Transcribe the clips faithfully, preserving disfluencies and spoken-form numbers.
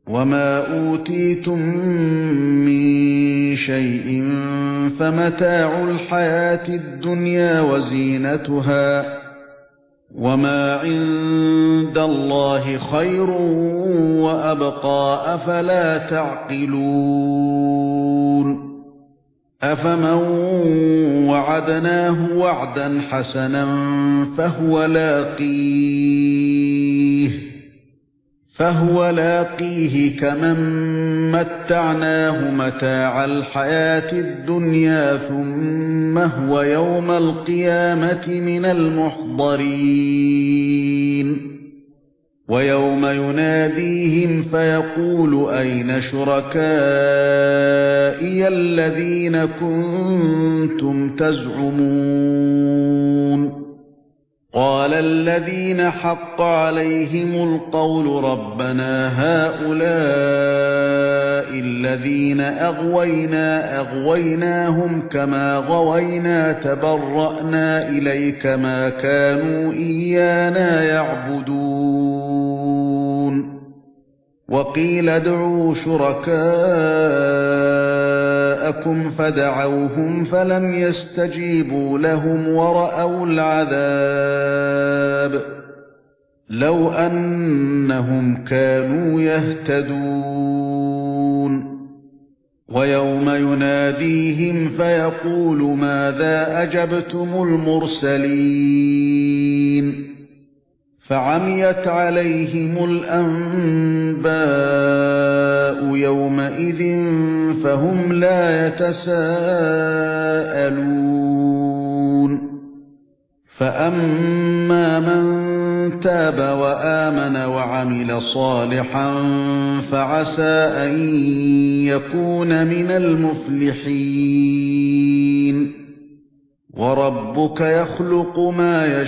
وَمَا أُوتِيتُم مِّن شَيْءٍ فَمَتَاعُ الْحَيَاةِ الدُّنْيَا وَزِينَتُهَا ۚ وَمَا عِندَ اللَّهِ خَيْرٌ وَأَبْقَىٰ ۚ أَفَلَا تَعْقِلُونَ أَفَمَن وَعَدْنَاهُ وَعْدًا حَسَنًا فَهُوَ لَاقِيهِ فَهُوَ لَاقِيهِ كَمَن مَّتَّعْنَاهُ مَتَاعَ الْحَيَاةِ الدُّنْيَا ثُمَّ هُوَ يَوْمَ الْقِيَامَةِ مِنَ الْمُحْضَرِينَ وَيَوْمَ يُنَادِيهِمْ فَيَقُولُ أَيْنَ شُرَكَائِيَ الَّذِينَ كُنتُمْ تَزْعُمُونَ قَالَ الَّذِينَ حَقَّ عَلَيْهِمُ الْقَوْلُ رَبَّنَا هَؤُلَاءِ الَّذِينَ أَغْوَيْنَا أَغْوَيْنَاهُمْ كَمَا غَوَيْنَا تَبَرَّأْنَا إِلَيْكَ مَا كَانُوا إِيَّانَا يَعْبُدُونَ وَقِيلَ ادْعُوا شُرَكَاءَكُمْ فَدَعَوْهُمْ فَلَمْ يَسْتَجِيبُوا لَهُمْ وَرَأَوُا الْعَذَابَ لَوْ أَنَّهُمْ كَانُوا يَهْتَدُونَ وَيَوْمَ يُنَادِيهِمْ فَيَقُولُ مَاذَا أَجَبْتُمُ الْمُرْسَلِينَ فَعَمِيَتْ عَلَيْهِمُ الْأَنبَاءُ يَوْمَئِذٍ فَهُمْ لَا يَتَسَاءَلُونَ فَأَمَّا مَن تَابَ وَآمَنَ وَعَمِلَ صَالِحًا فَعَسَىٰ أَن يَكُونَ مِنَ الْمُفْلِحِينَ وَرَبُّكَ يَخْلُقُ مَا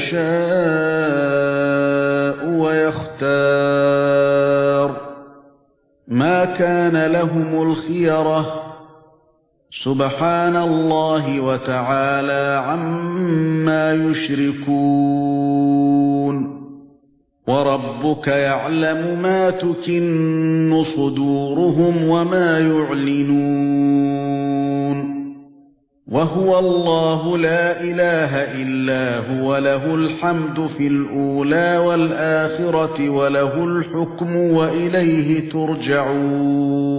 يَشَاءُ وَيَخْتَارُ مَا كَانَ لَهُمُ الْخِيَرَةُ سُبْحَانَ اللَّهِ وَتَعَالَى عَمَّا يُشْرِكُونَ وَرَبُّكَ يَعْلَمُ مَا تُكِنُّ صُدُورُهُمْ وَمَا يُعْلِنُونَ وَهُوَ اللَّهُ لَا إِلَٰهَ إِلَّا هُوَ لَهُ الْحَمْدُ فِي الْأُولَى وَالْآخِرَةِ وَلَهُ الْحُكْمُ وَإِلَيْهِ تُرْجَعُونَ